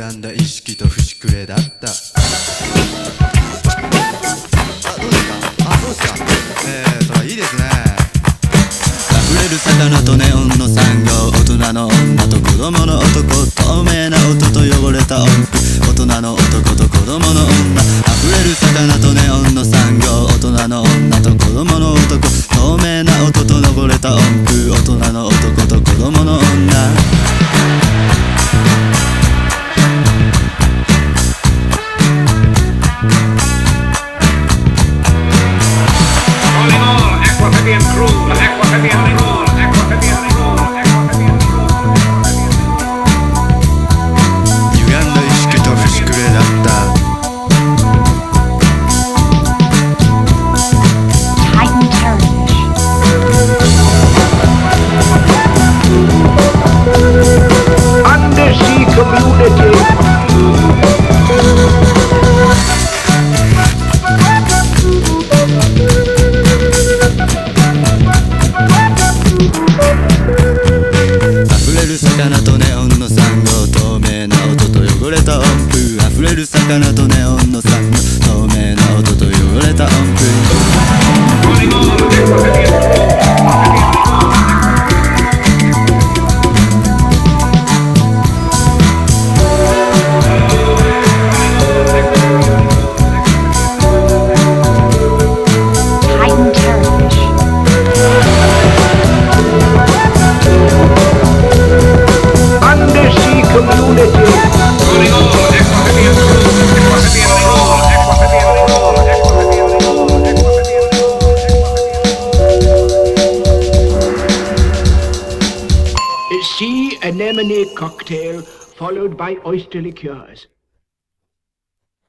歪んだ意識と節くれだった。どうですかそれいいですね。溢れる魚とネオンの産業、大人の女と子供の男、透明な音と汚れた音符、大人の男と子供の女。溢れる魚とネオンの産業、大人の女と子供の男、透明な音と汚れた音符、大人の男と子供の女。魚とネオンの産業、透明な音と汚れた音符。溢れる魚とネオンの産業、透明な音と汚れた音符。 Sea anemone cocktail followed by oyster liqueurs.